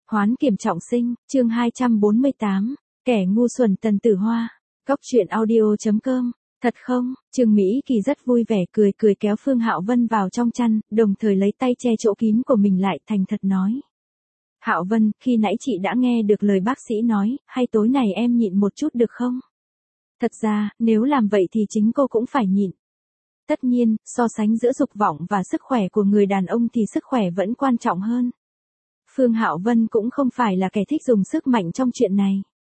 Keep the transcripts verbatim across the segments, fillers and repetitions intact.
Hoán kiểm trọng sinh, chương hai trăm bốn mươi tám, kẻ ngu xuẩn Tần Tử Hoa. Cốc truyện audio chấm com. Thật không? Trương Mỹ Kỳ rất vui vẻ cười cười kéo Phương Hạo Vân vào trong chăn, đồng thời lấy tay che chỗ kín của mình lại, thành thật nói. Hạo Vân, khi nãy chị đã nghe được lời bác sĩ nói, hay tối này em nhịn một chút được không? Thật ra, nếu làm vậy thì chính cô cũng phải nhịn. Tất nhiên, so sánh giữa dục vọng và sức khỏe của người đàn ông thì sức khỏe vẫn quan trọng hơn. Phương Hạo Vân cũng không phải là kẻ thích dùng sức mạnh trong chuyện này.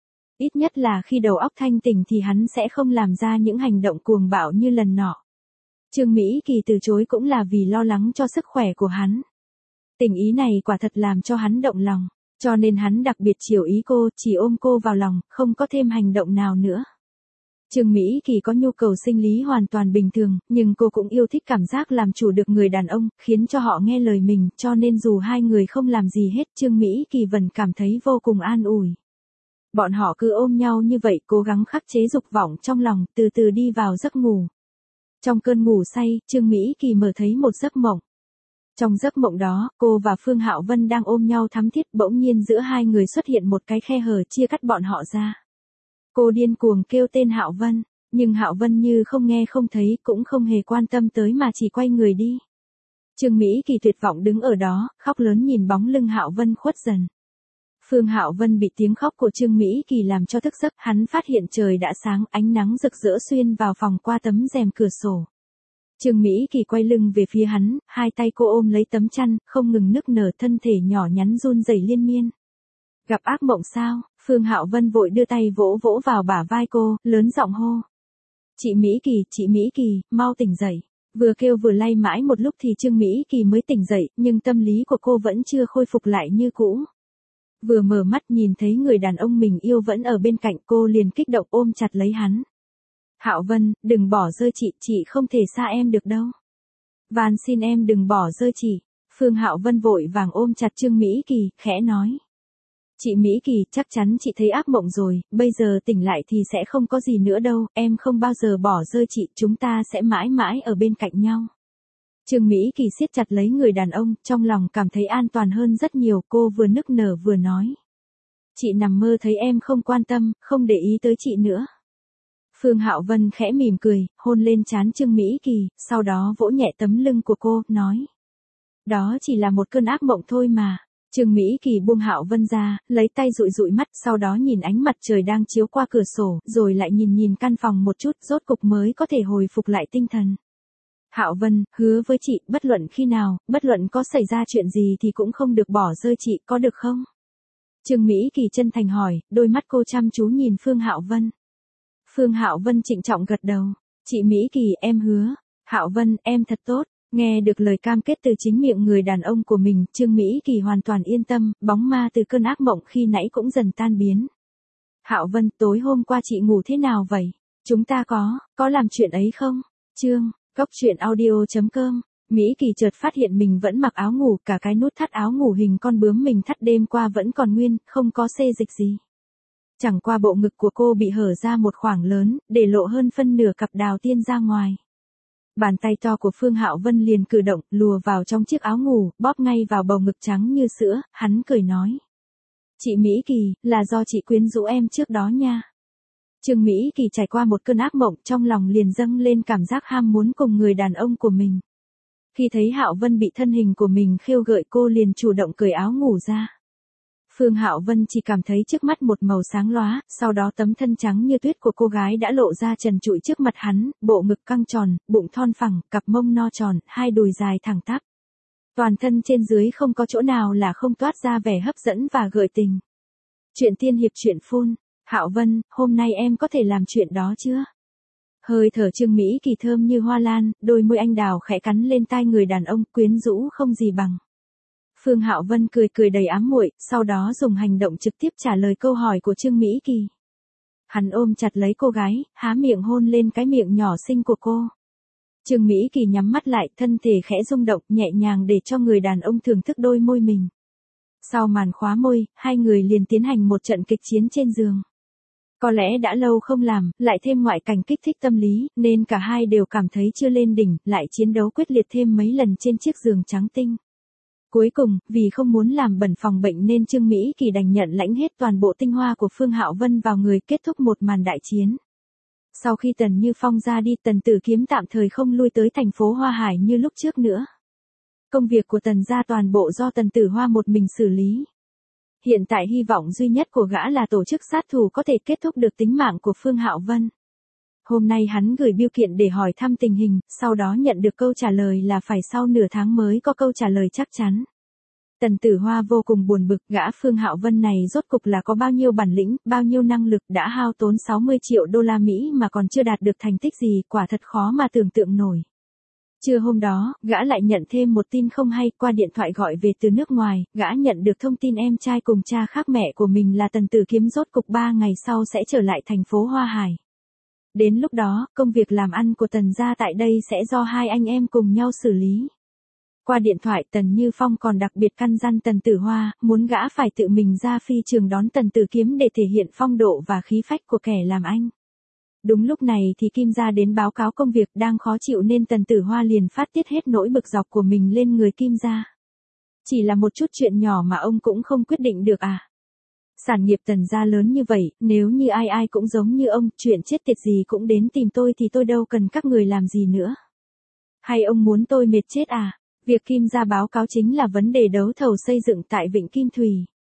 Ít nhất là khi đầu óc thanh tỉnh thì hắn sẽ không làm ra những hành động cuồng bạo như lần nọ. Trương Mỹ Kỳ từ chối cũng là vì lo lắng cho sức khỏe của hắn. Tình ý này quả thật làm cho hắn động lòng, cho nên hắn đặc biệt chiều ý cô, chỉ ôm cô vào lòng, không có thêm hành động nào nữa. Trương Mỹ Kỳ có nhu cầu sinh lý hoàn toàn bình thường, nhưng cô cũng yêu thích cảm giác làm chủ được người đàn ông, khiến cho họ nghe lời mình, cho nên dù hai người không làm gì hết, Trương Mỹ Kỳ vẫn cảm thấy vô cùng an ủi. Bọn họ cứ ôm nhau như vậy, cố gắng khắc chế dục vọng trong lòng, từ từ đi vào giấc ngủ. Trong cơn ngủ say, Trương Mỹ Kỳ mở thấy một giấc mộng. Trong giấc mộng đó, cô và Phương Hạo Vân đang ôm nhau thắm thiết, bỗng nhiên giữa hai người xuất hiện một cái khe hở chia cắt bọn họ ra. Cô điên cuồng kêu tên Hạo Vân, nhưng Hạo Vân như không nghe không thấy, cũng không hề quan tâm tới mà chỉ quay người đi. Trương Mỹ Kỳ tuyệt vọng đứng ở đó, khóc lớn nhìn bóng lưng Hạo Vân khuất dần. Phương Hạo Vân bị tiếng khóc của Trương Mỹ Kỳ làm cho thức giấc, hắn phát hiện trời đã sáng, ánh nắng rực rỡ xuyên vào phòng qua tấm rèm cửa sổ. Trương Mỹ Kỳ quay lưng về phía hắn, hai tay cô ôm lấy tấm chăn, không ngừng nức nở, thân thể nhỏ nhắn run rẩy liên miên. Gặp ác mộng sao? Phương Hạo Vân vội đưa tay vỗ vỗ vào bả vai cô, lớn giọng hô. Chị Mỹ Kỳ, chị Mỹ Kỳ, mau tỉnh dậy. Vừa kêu vừa lay mãi một lúc thì Trương Mỹ Kỳ mới tỉnh dậy, nhưng tâm lý của cô vẫn chưa khôi phục lại như cũ. Vừa mở mắt nhìn thấy người đàn ông mình yêu vẫn ở bên cạnh, cô liền kích động ôm chặt lấy hắn. Hạo Vân, đừng bỏ rơi chị, chị không thể xa em được đâu. Van xin em đừng bỏ rơi chị. Phương Hạo Vân vội vàng ôm chặt Trương Mỹ Kỳ, khẽ nói. Chị Mỹ Kỳ, chắc chắn chị thấy ác mộng rồi, bây giờ tỉnh lại thì sẽ không có gì nữa đâu, em không bao giờ bỏ rơi chị, chúng ta sẽ mãi mãi ở bên cạnh nhau. Trương Mỹ Kỳ siết chặt lấy người đàn ông, trong lòng cảm thấy an toàn hơn rất nhiều, cô vừa nức nở vừa nói. Chị nằm mơ thấy em không quan tâm, không để ý tới chị nữa. Phương Hạo Vân khẽ mỉm cười, hôn lên trán Trương Mỹ Kỳ, sau đó vỗ nhẹ tấm lưng của cô, nói. Đó chỉ là một cơn ác mộng thôi mà. Trương Mỹ Kỳ buông Hạo Vân ra, lấy tay dụi dụi mắt, sau đó nhìn ánh mặt trời đang chiếu qua cửa sổ, rồi lại nhìn nhìn căn phòng một chút, rốt cục mới có thể hồi phục lại tinh thần. Hạo Vân, hứa với chị, bất luận khi nào, bất luận có xảy ra chuyện gì thì cũng không được bỏ rơi chị, có được không? Trương Mỹ Kỳ chân thành hỏi, đôi mắt cô chăm chú nhìn Phương Hạo Vân. Phương Hạo Vân trịnh trọng gật đầu. Chị Mỹ Kỳ, em hứa. Hạo Vân, em thật tốt. Nghe được lời cam kết từ chính miệng người đàn ông của mình, Trương Mỹ Kỳ hoàn toàn yên tâm, bóng ma từ cơn ác mộng khi nãy cũng dần tan biến. Hạo Vân, tối hôm qua chị ngủ thế nào vậy? Chúng ta có, có làm chuyện ấy không? Chương, cốc truyện audio chấm com. Mỹ Kỳ chợt phát hiện mình vẫn mặc áo ngủ, cả cái nút thắt áo ngủ hình con bướm mình thắt đêm qua vẫn còn nguyên, không có xê dịch gì. Chẳng qua bộ ngực của cô bị hở ra một khoảng lớn, để lộ hơn phân nửa cặp đào tiên ra ngoài. Bàn tay to của Phương Hạo Vân liền cử động, lùa vào trong chiếc áo ngủ, bóp ngay vào bầu ngực trắng như sữa, hắn cười nói. Chị Mỹ Kỳ, là do chị quyến rũ em trước đó nha. Trương Mỹ Kỳ trải qua một cơn ác mộng, trong lòng liền dâng lên cảm giác ham muốn cùng người đàn ông của mình. Khi thấy Hạo Vân bị thân hình của mình khêu gợi, cô liền chủ động cởi áo ngủ ra. Phương Hạo Vân chỉ cảm thấy trước mắt một màu sáng lóa, sau đó tấm thân trắng như tuyết của cô gái đã lộ ra trần trụi trước mặt hắn, bộ ngực căng tròn, bụng thon phẳng, cặp mông no tròn, hai đùi dài thẳng tắp. Toàn thân trên dưới không có chỗ nào là không toát ra vẻ hấp dẫn và gợi tình. Chuyện tiên hiệp truyện phun. Hạo Vân, hôm nay em có thể làm chuyện đó chưa? Hơi thở Trương Mỹ Kỳ thơm như hoa lan, đôi môi anh đào khẽ cắn lên tai người đàn ông, quyến rũ không gì bằng. Phương Hạo Vân cười cười đầy ám muội, sau đó dùng hành động trực tiếp trả lời câu hỏi của Trương Mỹ Kỳ. Hắn ôm chặt lấy cô gái, há miệng hôn lên cái miệng nhỏ xinh của cô. Trương Mỹ Kỳ nhắm mắt lại, thân thể khẽ rung động, nhẹ nhàng để cho người đàn ông thưởng thức đôi môi mình. Sau màn khóa môi, hai người liền tiến hành một trận kịch chiến trên giường. Có lẽ đã lâu không làm, lại thêm ngoại cảnh kích thích tâm lý, nên cả hai đều cảm thấy chưa lên đỉnh, lại chiến đấu quyết liệt thêm mấy lần trên chiếc giường trắng tinh. Cuối cùng, vì không muốn làm bẩn phòng bệnh nên Trương Mỹ Kỳ đành nhận lãnh hết toàn bộ tinh hoa của Phương Hạo Vân vào người, kết thúc một màn đại chiến. Sau khi Tần Như Phong ra đi, Tần Tử Kiếm tạm thời không lui tới thành phố Hoa Hải như lúc trước nữa. Công việc của Tần gia toàn bộ do Tần Tử Hoa một mình xử lý. Hiện tại hy vọng duy nhất của gã là tổ chức sát thủ có thể kết thúc được tính mạng của Phương Hạo Vân. Hôm nay hắn gửi bưu kiện để hỏi thăm tình hình, sau đó nhận được câu trả lời là phải sau nửa tháng mới có câu trả lời chắc chắn. Tần Tử Hoa vô cùng buồn bực, gã Phương Hạo Vân này rốt cục là có bao nhiêu bản lĩnh, bao nhiêu năng lực, đã hao tốn sáu mươi triệu đô la Mỹ mà còn chưa đạt được thành tích gì, quả thật khó mà tưởng tượng nổi. Trưa hôm đó, gã lại nhận thêm một tin không hay, qua điện thoại gọi về từ nước ngoài, gã nhận được thông tin em trai cùng cha khác mẹ của mình là Tần Tử Kiếm rốt cục ba ngày sau sẽ trở lại thành phố Hoa Hải. Đến lúc đó, công việc làm ăn của Tần gia tại đây sẽ do hai anh em cùng nhau xử lý. Qua điện thoại, Tần Như Phong còn đặc biệt căn dặn Tần Tử Hoa, muốn gã phải tự mình ra phi trường đón Tần Tử Kiếm để thể hiện phong độ và khí phách của kẻ làm anh. Đúng lúc này thì Kim gia đến báo cáo công việc, đang khó chịu nên Tần Tử Hoa liền phát tiết hết nỗi bực dọc của mình lên người Kim gia. Chỉ là một chút chuyện nhỏ mà ông cũng không quyết định được à? Sản nghiệp Tần gia lớn như vậy, nếu như ai ai cũng giống như ông, chuyện chết tiệt gì cũng đến tìm tôi thì tôi đâu cần các người làm gì nữa. Hay ông muốn tôi mệt chết à? Việc Kim gia báo cáo chính là vấn đề đấu thầu xây dựng tại Vịnh Kim Thủy.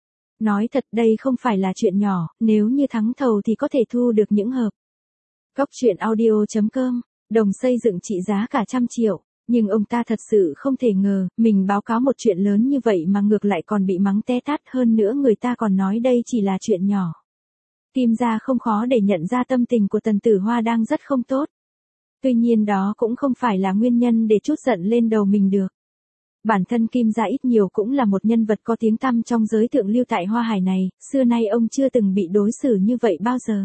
Nói thật đây không phải là chuyện nhỏ, nếu như thắng thầu thì có thể thu được những hợp. Góc truyện audio chấm com, đồng xây dựng trị giá cả trăm triệu, nhưng ông ta thật sự không thể ngờ, mình báo cáo một chuyện lớn như vậy mà ngược lại còn bị mắng té tát, hơn nữa người ta còn nói đây chỉ là chuyện nhỏ. Kim gia không khó để nhận ra tâm tình của Tần Tử Hoa đang rất không tốt. Tuy nhiên đó cũng không phải là nguyên nhân để trút giận lên đầu mình được. Bản thân Kim gia ít nhiều cũng là một nhân vật có tiếng tăm trong giới thượng lưu tại Hoa Hải này, xưa nay ông chưa từng bị đối xử như vậy bao giờ.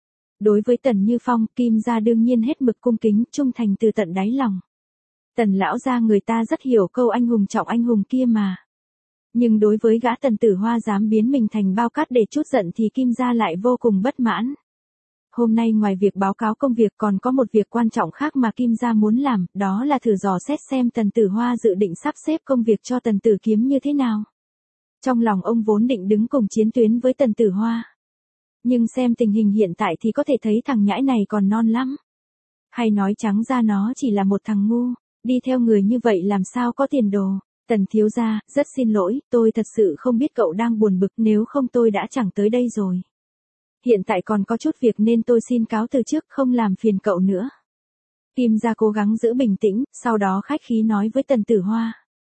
Đối với Tần Như Phong, Kim gia đương nhiên hết mực cung kính, trung thành từ tận đáy lòng. Tần lão gia người ta rất hiểu câu anh hùng trọng anh hùng kia mà. Nhưng đối với gã Tần Tử Hoa dám biến mình thành bao cát để trút giận thì Kim gia lại vô cùng bất mãn. Hôm nay ngoài việc báo cáo công việc còn có một việc quan trọng khác mà Kim gia muốn làm, đó là thử dò xét xem Tần Tử Hoa dự định sắp xếp công việc cho Tần Tử Kiếm như thế nào. Trong lòng ông vốn định đứng cùng chiến tuyến với Tần Tử Hoa. Nhưng xem tình hình hiện tại thì có thể thấy thằng nhãi này còn non lắm. Hay nói trắng ra nó chỉ là một thằng ngu, đi theo người như vậy làm sao có tiền đồ. Tần thiếu gia, rất xin lỗi, tôi thật sự không biết cậu đang buồn bực, nếu không tôi đã chẳng tới đây rồi. Hiện tại còn có chút việc nên tôi xin cáo từ trước, không làm phiền cậu nữa. Kim gia cố gắng giữ bình tĩnh, sau đó khách khí nói với Tần Tử Hoa.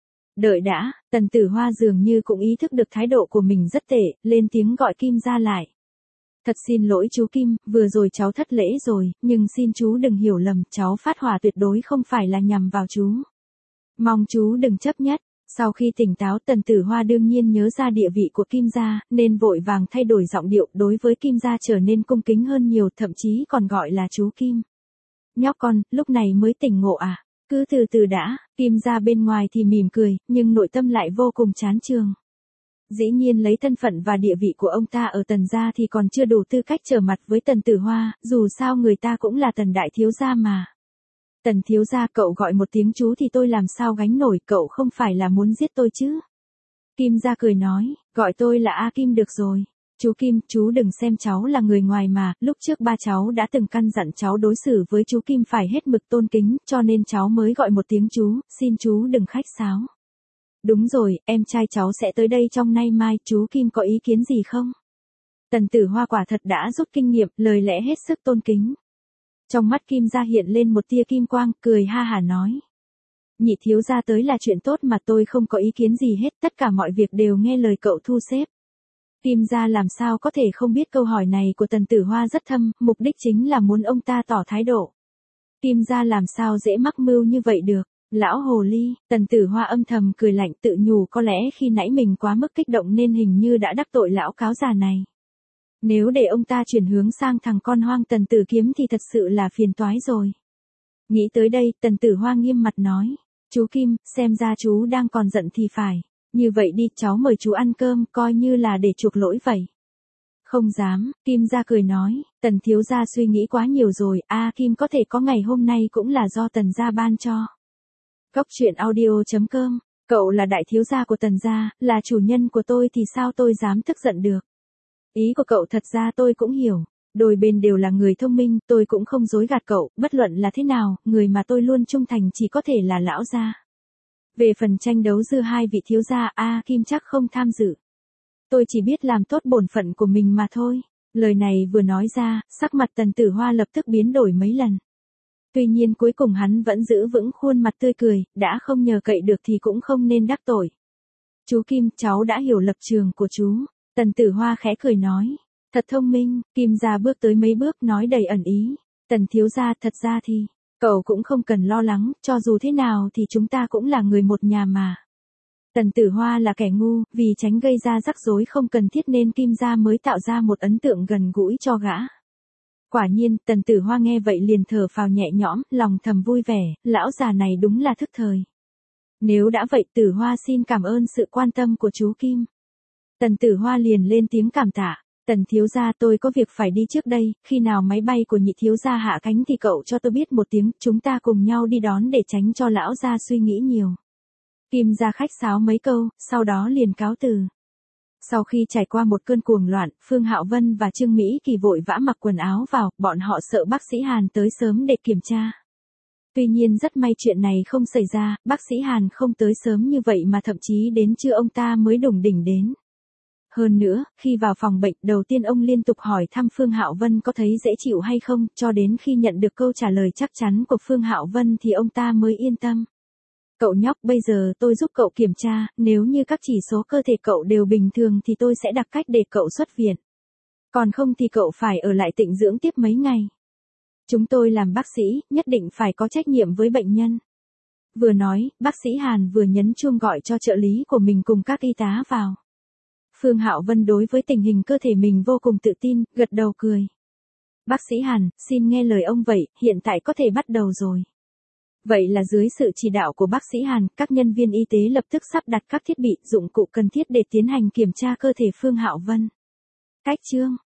Đợi đã, Tần Tử Hoa dường như cũng ý thức được thái độ của mình rất tệ, lên tiếng gọi Kim gia lại. Thật xin lỗi chú Kim, vừa rồi cháu thất lễ rồi, nhưng xin chú đừng hiểu lầm, cháu phát hỏa tuyệt đối không phải là nhằm vào chú. Mong chú đừng chấp nhất. Sau khi tỉnh táo, Tần Tử Hoa đương nhiên nhớ ra địa vị của Kim gia, nên vội vàng thay đổi giọng điệu, đối với Kim gia trở nên cung kính hơn nhiều, thậm chí còn gọi là chú Kim. Nhóc con, lúc này mới tỉnh ngộ à? Cứ từ từ đã. Kim gia bên ngoài thì mỉm cười, nhưng nội tâm lại vô cùng chán chường. Dĩ nhiên lấy thân phận và địa vị của ông ta ở Tần gia thì còn chưa đủ tư cách trở mặt với Tần Tử Hoa, dù sao người ta cũng là Tần đại thiếu gia mà. Tần thiếu gia, cậu gọi một tiếng chú thì tôi làm sao gánh nổi, cậu không phải là muốn giết tôi chứ? Kim gia cười nói, gọi tôi là A Kim được rồi. Chú Kim, chú đừng xem cháu là người ngoài mà, lúc trước ba cháu đã từng căn dặn cháu đối xử với chú Kim phải hết mực tôn kính, cho nên cháu mới gọi một tiếng chú, xin chú đừng khách sáo. Đúng rồi, em trai cháu sẽ tới đây trong nay mai, chú Kim có ý kiến gì không? Tần Tử Hoa quả thật đã rút kinh nghiệm, lời lẽ hết sức tôn kính. Trong mắt Kim gia hiện lên một tia kim quang, cười ha hả nói. Nhị thiếu gia tới là chuyện tốt mà, tôi không có ý kiến gì hết, tất cả mọi việc đều nghe lời cậu thu xếp. Kim gia làm sao có thể không biết câu hỏi này của Tần Tử Hoa rất thâm, mục đích chính là muốn ông ta tỏ thái độ. Kim gia làm sao dễ mắc mưu như vậy được. Lão hồ ly, Tần Tử Hoa âm thầm cười lạnh, tự nhủ có lẽ khi nãy mình quá mức kích động nên hình như đã đắc tội lão cáo già này. Nếu để ông ta chuyển hướng sang thằng con hoang Tần Tử Kiếm thì thật sự là phiền toái rồi. Nghĩ tới đây, Tần Tử Hoa nghiêm mặt nói, chú Kim, xem ra chú đang còn giận thì phải. Như vậy đi, cháu mời chú ăn cơm, coi như là để chuộc lỗi vậy. Không dám, Kim gia cười nói, Tần thiếu gia suy nghĩ quá nhiều rồi, a à, Kim có thể có ngày hôm nay cũng là do Tần gia ban cho. Góc truyện audio chấm com Cậu là đại thiếu gia của Tần gia, là chủ nhân của tôi thì sao tôi dám tức giận được. Ý của cậu thật ra tôi cũng hiểu. Đôi bên đều là người thông minh, tôi cũng không dối gạt cậu, bất luận là thế nào, người mà tôi luôn trung thành chỉ có thể là lão gia. Về phần tranh đấu giữa hai vị thiếu gia, A Kim chắc không tham dự. Tôi chỉ biết làm tốt bổn phận của mình mà thôi. Lời này vừa nói ra, sắc mặt Tần Tử Hoa lập tức biến đổi mấy lần. Tuy nhiên cuối cùng hắn vẫn giữ vững khuôn mặt tươi cười, đã không nhờ cậy được thì cũng không nên đắc tội. Chú Kim, cháu đã hiểu lập trường của chú. Tần Tử Hoa khẽ cười nói. Thật thông minh, Kim gia bước tới mấy bước nói đầy ẩn ý. Tần thiếu gia, thật ra thì, cậu cũng không cần lo lắng, cho dù thế nào thì chúng ta cũng là người một nhà mà. Tần Tử Hoa là kẻ ngu, vì tránh gây ra rắc rối không cần thiết nên Kim gia mới tạo ra một ấn tượng gần gũi cho gã. Quả nhiên, Tần Tử Hoa nghe vậy liền thở phào nhẹ nhõm, lòng thầm vui vẻ, lão già này đúng là thức thời. Nếu đã vậy Tử Hoa xin cảm ơn sự quan tâm của chú Kim. Tần Tử Hoa liền lên tiếng cảm tạ. Tần thiếu gia, tôi có việc phải đi trước đây, khi nào máy bay của nhị thiếu gia hạ cánh thì cậu cho tôi biết một tiếng, chúng ta cùng nhau đi đón để tránh cho lão gia suy nghĩ nhiều. Kim gia khách sáo mấy câu, sau đó liền cáo từ. Sau khi trải qua một cơn cuồng loạn, Phương Hạo Vân và Trương Mỹ Kỳ vội vã mặc quần áo vào, bọn họ sợ bác sĩ Hàn tới sớm để kiểm tra. Tuy nhiên rất may chuyện này không xảy ra, bác sĩ Hàn không tới sớm như vậy mà thậm chí đến trưa ông ta mới đủng đỉnh đến. Hơn nữa, khi vào phòng bệnh, đầu tiên ông liên tục hỏi thăm Phương Hạo Vân có thấy dễ chịu hay không, cho đến khi nhận được câu trả lời chắc chắn của Phương Hạo Vân thì ông ta mới yên tâm. Cậu nhóc, bây giờ tôi giúp cậu kiểm tra, nếu như các chỉ số cơ thể cậu đều bình thường thì tôi sẽ đặt cách để cậu xuất viện. Còn không thì cậu phải ở lại tịnh dưỡng tiếp mấy ngày. Chúng tôi làm bác sĩ, nhất định phải có trách nhiệm với bệnh nhân. Vừa nói, bác sĩ Hàn vừa nhấn chuông gọi cho trợ lý của mình cùng các y tá vào. Phương Hạo Vân đối với tình hình cơ thể mình vô cùng tự tin, gật đầu cười. Bác sĩ Hàn, xin nghe lời ông vậy, hiện tại có thể bắt đầu rồi. Vậy là dưới sự chỉ đạo của bác sĩ Hàn, các nhân viên y tế lập tức sắp đặt các thiết bị, dụng cụ cần thiết để tiến hành kiểm tra cơ thể Phương Hạo Vân. Cách chương